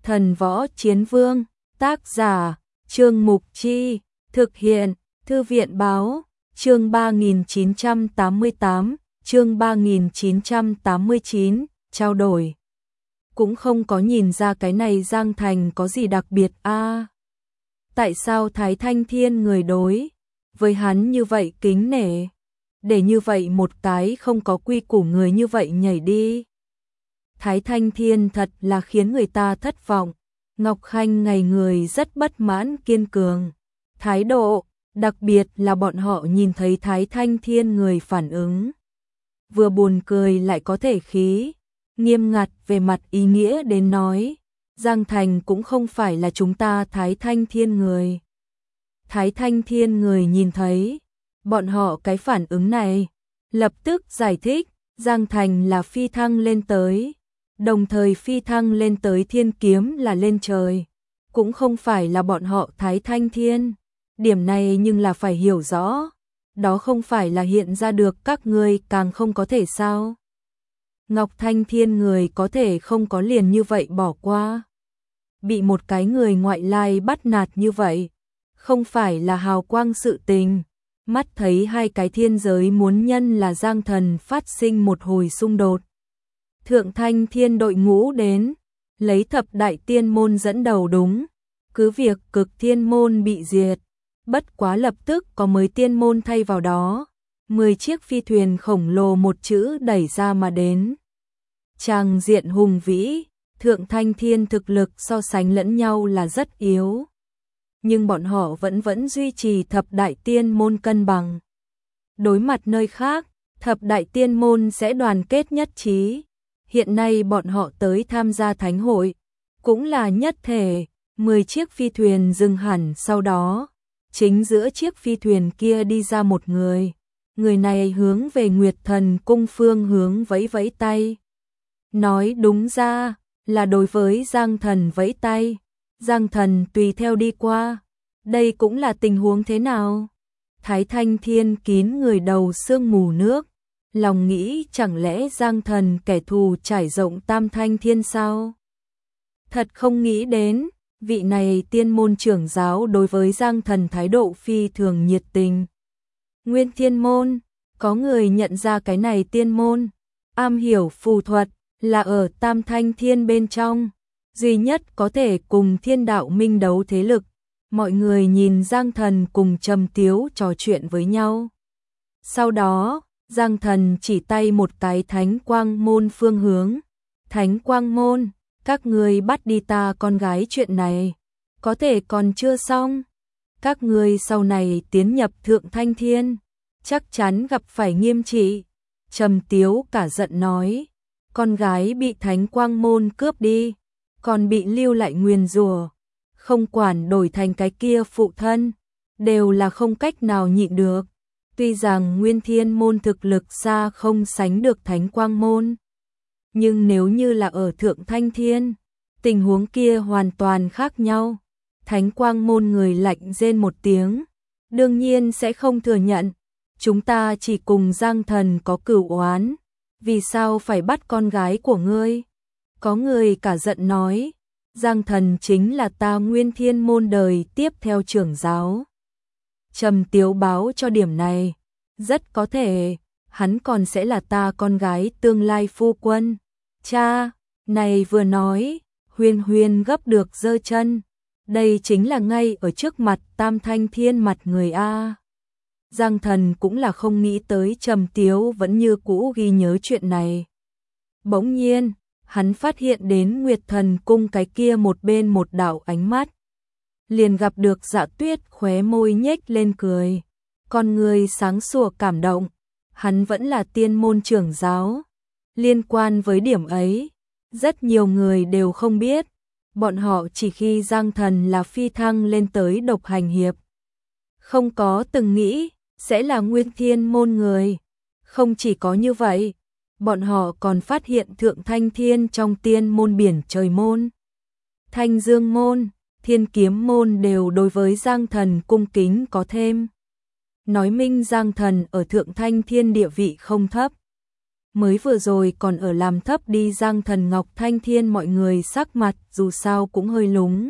Thần Võ Chiến Vương, tác giả, Trương Mục Chi, thực hiện, Thư viện Báo, chương 3988, chương 3989, trao đổi. Cũng không có nhìn ra cái này Giang Thành có gì đặc biệt a. Tại sao Thái Thanh Thiên người đối với hắn như vậy kính nể, để như vậy một cái không có quy củ người như vậy nhảy đi. Thái Thanh Thiên thật là khiến người ta thất vọng. Ngọc Khanh ngày người rất bất mãn kiên cường thái độ, đặc biệt là bọn họ nhìn thấy Thái Thanh Thiên người phản ứng. Vừa buồn cười lại có thể khí, nghiêm ngặt về mặt ý nghĩa đến nói, Giang Thành cũng không phải là chúng ta Thái Thanh Thiên người. Thái Thanh Thiên người nhìn thấy bọn họ cái phản ứng này, lập tức giải thích, Giang Thành là phi thăng lên tới, đồng thời phi thăng lên tới thiên kiếm là lên trời, cũng không phải là bọn họ Thái Thanh Thiên. Điểm này nhưng là phải hiểu rõ, đó không phải là hiện ra được các ngươi càng không có thể sao. Ngọc Thanh Thiên người có thể không có liền như vậy bỏ qua. Bị một cái người ngoại lai bắt nạt như vậy, không phải là hào quang sự tình. Mắt thấy hai cái thiên giới muốn nhân là Giang Thần phát sinh một hồi xung đột. Thượng Thanh Thiên đội ngũ đến, lấy thập đại tiên môn dẫn đầu đúng, cứ việc cực thiên môn bị diệt, bất quá lập tức có mới tiên môn thay vào đó, 10 chiếc phi thuyền khổng lồ một chữ đẩy ra mà đến. Tràng diện hùng vĩ, Thượng Thanh Thiên thực lực so sánh lẫn nhau là rất yếu. Nhưng bọn họ vẫn duy trì thập đại tiên môn cân bằng. Đối mặt nơi khác, thập đại tiên môn sẽ đoàn kết nhất trí. Hiện nay bọn họ tới tham gia thánh hội, cũng là nhất thể, 10 chiếc phi thuyền dừng hẳn sau đó. Chính giữa chiếc phi thuyền kia đi ra một người. Người này hướng về Nguyệt Thần cung phương hướng vẫy vẫy tay. Nói đúng ra là đối với Giang Thần vẫy tay. Giang Thần tùy theo đi qua. Đây cũng là tình huống thế nào? Thái Thanh Thiên kín người đầu sương mù nước. Lòng nghĩ chẳng lẽ Giang Thần kẻ thù trải rộng Tam Thanh Thiên sao? Thật không nghĩ đến, vị này tiên môn trưởng giáo đối với Giang Thần thái độ phi thường nhiệt tình. Nguyên Thiên môn, có người nhận ra cái này tiên môn, am hiểu phù thuật, là ở Tam Thanh Thiên bên trong, duy nhất có thể cùng Thiên Đạo Minh đấu thế lực. Mọi người nhìn Giang Thần cùng Trầm Tiếu trò chuyện với nhau. Sau đó, Giang Thần chỉ tay một cái Thánh Quang môn phương hướng. Thánh Quang môn, các ngươi bắt đi ta con gái chuyện này, có thể còn chưa xong. Các ngươi sau này tiến nhập Thượng Thanh Thiên, chắc chắn gặp phải nghiêm trị. Trầm Tiếu cả giận nói, con gái bị Thánh Quang môn cướp đi, còn bị lưu lại nguyền rủa, không quản đổi thành cái kia phụ thân, đều là không cách nào nhịn được. Tuy rằng Nguyên Thiên môn thực lực xa không sánh được Thánh Quang môn, nhưng nếu như là ở Thượng Thanh Thiên, tình huống kia hoàn toàn khác nhau. Thánh Quang môn người lạnh rên một tiếng, đương nhiên sẽ không thừa nhận. Chúng ta chỉ cùng Giang Thần có cửu oán, vì sao phải bắt con gái của ngươi? Có người cả giận nói, Giang Thần chính là ta Nguyên Thiên môn đời tiếp theo trưởng giáo. Trầm Tiếu báo cho điểm này, rất có thể, hắn còn sẽ là ta con gái tương lai phu quân. Cha, này vừa nói, Huyên Huyên gấp được giơ chân, đây chính là ngay ở trước mặt Tam Thanh Thiên mặt người A. Giang Thần cũng là không nghĩ tới Trầm Tiếu vẫn như cũ ghi nhớ chuyện này. Bỗng nhiên, hắn phát hiện đến Nguyệt Thần cung cái kia một bên một đạo ánh mắt. Liền gặp được Dạ Tuyết khóe môi nhếch lên cười, con người sáng sủa cảm động, hắn vẫn là tiên môn trưởng giáo. Liên quan với điểm ấy, rất nhiều người đều không biết, bọn họ chỉ khi Giang Thần là phi thăng lên tới độc hành hiệp. Không có từng nghĩ, sẽ là Nguyên Thiên môn người. Không chỉ có như vậy, bọn họ còn phát hiện Thượng Thanh Thiên trong tiên môn biển trời môn. Thanh Dương môn, Thiên Kiếm môn đều đối với Giang Thần cung kính có thêm. Nói minh Giang Thần ở Thượng Thanh Thiên địa vị không thấp. mới vừa rồi còn ở làm thấp đi Giang Thần Ngọc Thanh Thiên mọi người sắc mặt dù sao cũng hơi lúng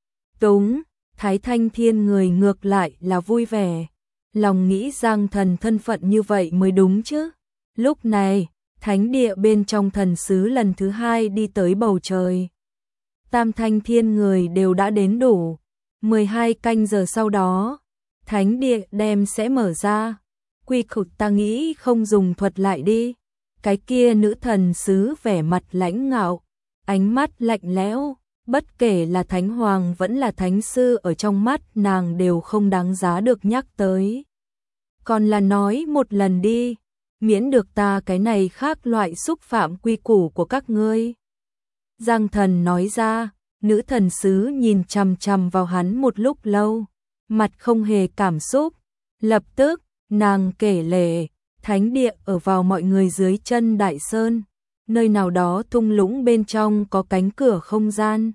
túng, Thái Thanh Thiên người ngược lại là vui vẻ, lòng nghĩ Giang Thần thân phận như vậy mới đúng chứ. Lúc này, thánh địa bên trong thần sứ lần thứ hai đi tới bầu trời. Tam Thanh Thiên người đều đã đến đủ, 12 canh giờ sau đó, thánh địa đem sẽ mở ra. Quy củ ta nghĩ không dùng thuật lại đi. Cái kia nữ thần sứ vẻ mặt lãnh ngạo, ánh mắt lạnh lẽo, bất kể là thánh hoàng vẫn là thánh sư ở trong mắt nàng đều không đáng giá được nhắc tới. Còn là nói một lần đi, miễn được ta cái này khác loại xúc phạm quy củ của các ngươi. Giang Thần nói ra, nữ thần sứ nhìn chằm chằm vào hắn một lúc lâu, mặt không hề cảm xúc, lập tức, nàng kể lể, thánh địa ở vào mọi người dưới chân đại sơn, nơi nào đó thung lũng bên trong có cánh cửa không gian.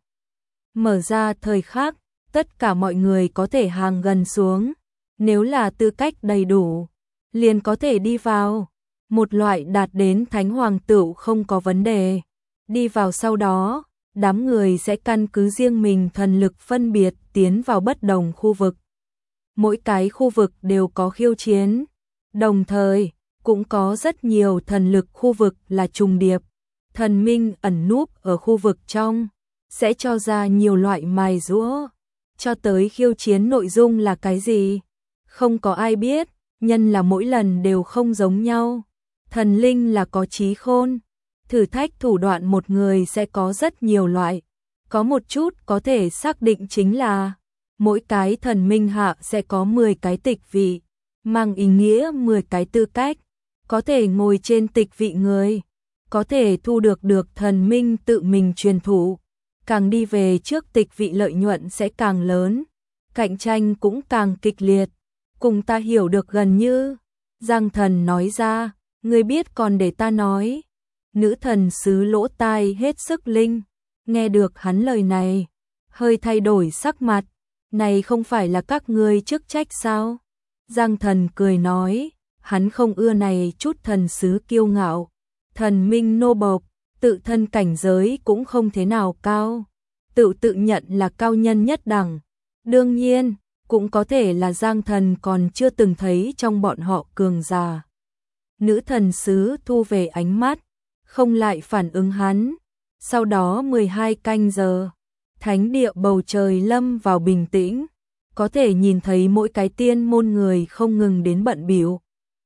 Mở ra thời khắc, tất cả mọi người có thể hàng gần xuống, nếu là tư cách đầy đủ, liền có thể đi vào. Một loại đạt đến thánh hoàng tựu không có vấn đề. Đi vào sau đó, đám người sẽ căn cứ riêng mình thần lực phân biệt tiến vào bất đồng khu vực. Mỗi cái khu vực đều có khiêu chiến, đồng thời cũng có rất nhiều thần lực khu vực là trùng điệp. Thần minh ẩn núp ở khu vực trong, sẽ cho ra nhiều loại mài giũa. Cho tới khiêu chiến nội dung là cái gì? Không có ai biết, nhân là mỗi lần đều không giống nhau. Thần linh là có trí khôn, thử thách thủ đoạn một người sẽ có rất nhiều loại. Có một chút có thể xác định chính là mỗi cái thần minh hạ sẽ có 10 cái tịch vị, mang ý nghĩa 10 cái tư cách, có thể ngồi trên tịch vị người, có thể thu được thần minh tự mình truyền thụ, càng đi về trước tịch vị lợi nhuận sẽ càng lớn, cạnh tranh cũng càng kịch liệt. Cùng ta hiểu được gần như, Giang Thần nói ra, ngươi biết còn để ta nói. Nữ thần sứ lỗ tai hết sức linh, nghe được hắn lời này, hơi thay đổi sắc mặt, này không phải là các ngươi chức trách sao? Giang Thần cười nói, hắn không ưa này chút thần sứ kiêu ngạo, thần minh nô bộc, tự thân cảnh giới cũng không thế nào cao, tự nhận là cao nhân nhất đẳng. Đương nhiên, cũng có thể là Giang Thần còn chưa từng thấy trong bọn họ cường giả. Nữ thần sứ thu về ánh mắt, không lại phản ứng hắn. Sau đó 12 canh giờ, thánh địa bầu trời lâm vào bình tĩnh, có thể nhìn thấy mỗi cái tiên môn người không ngừng đến bận bịu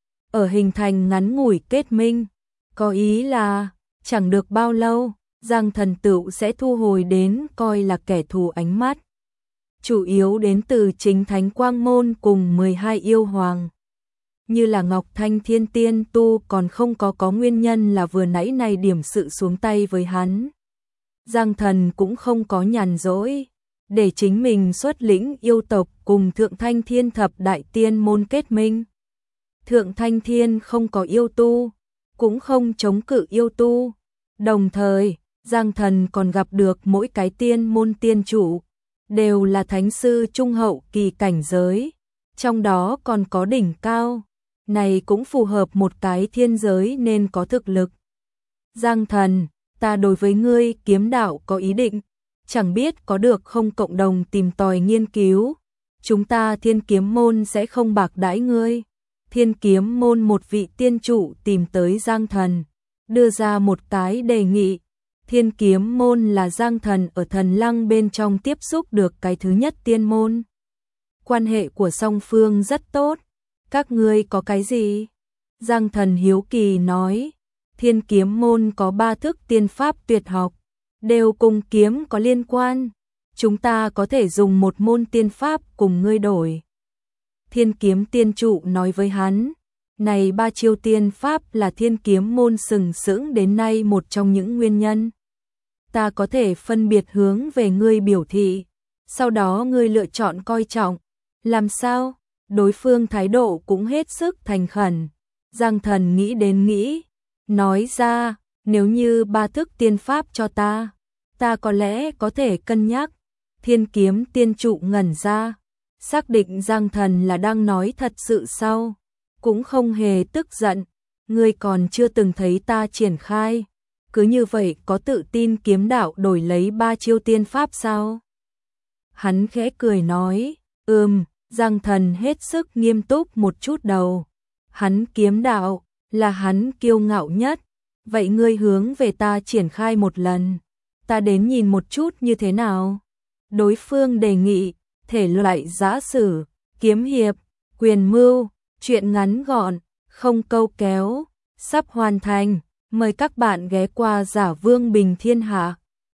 ở hình thành ngắn ngủi kết minh, có ý là chẳng được bao lâu, Giang Thần tựu sẽ thu hồi đến coi là kẻ thù ánh mắt. Chủ yếu đến từ chính Thánh Quang Môn cùng 12 yêu hoàng. Như là Ngọc Thanh Thiên Tiên tu còn không có nguyên nhân là vừa nãy này điểm sự xuống tay với hắn. Giang Thần cũng không có nhàn rỗi, để chính mình xuất lĩnh yêu tộc cùng Thượng Thanh Thiên thập đại tiên môn kết minh. Thượng Thanh Thiên không có yêu tu, cũng không chống cự yêu tu. Đồng thời, Giang Thần còn gặp được mỗi cái tiên môn tiên chủ, đều là thánh sư trung hậu kỳ cảnh giới, trong đó còn có đỉnh cao. Này cũng phù hợp một cái thiên giới nên có thực lực. Giang Thần, ta đối với ngươi kiếm đạo có ý định, chẳng biết có được không cộng đồng tìm tòi nghiên cứu. Chúng ta Thiên Kiếm Môn sẽ không bạc đãi ngươi. Thiên Kiếm Môn một vị tiên chủ tìm tới Giang Thần, đưa ra một cái đề nghị. Thiên Kiếm Môn là Giang Thần ở Thần Lăng bên trong tiếp xúc được cái thứ nhất tiên môn. Quan hệ của song phương rất tốt. Các ngươi có cái gì? Giang Thần hiếu kỳ nói, Thiên Kiếm Môn có 3 thức tiên pháp tuyệt học, đều cùng kiếm có liên quan. Chúng ta có thể dùng một môn tiên pháp cùng ngươi đổi. Thiên Kiếm Tiên Trụ nói với hắn, này 3 chiêu tiên pháp là Thiên Kiếm Môn sừng sững đến nay một trong những nguyên nhân. Ta có thể phân biệt hướng về ngươi biểu thị, sau đó ngươi lựa chọn coi trọng. Làm sao? Đối phương thái độ cũng hết sức thành khẩn. Giang Thần nghĩ đến nghĩ, nói ra, nếu như 3 thức tiên pháp cho ta có lẽ có thể cân nhắc. Thiên Kiếm Tiên Trụ ngẩn ra, xác định Giang Thần là đang nói thật sự sau, cũng không hề tức giận, ngươi còn chưa từng thấy ta triển khai, cứ như vậy có tự tin kiếm đạo đổi lấy 3 chiêu tiên pháp sao? Hắn khẽ cười nói, Giang Thần hết sức nghiêm túc một chút đầu. Hắn kiếm đạo, là hắn kiêu ngạo nhất. Vậy ngươi hướng về ta triển khai một lần. Ta đến nhìn một chút như thế nào. Đối phương đề nghị, thể loại giã sử, kiếm hiệp, quyền mưu, truyện ngắn gọn, không câu kéo, sắp hoàn thành. Mời các bạn ghé qua Giả Vương Bình Thiên Hạ.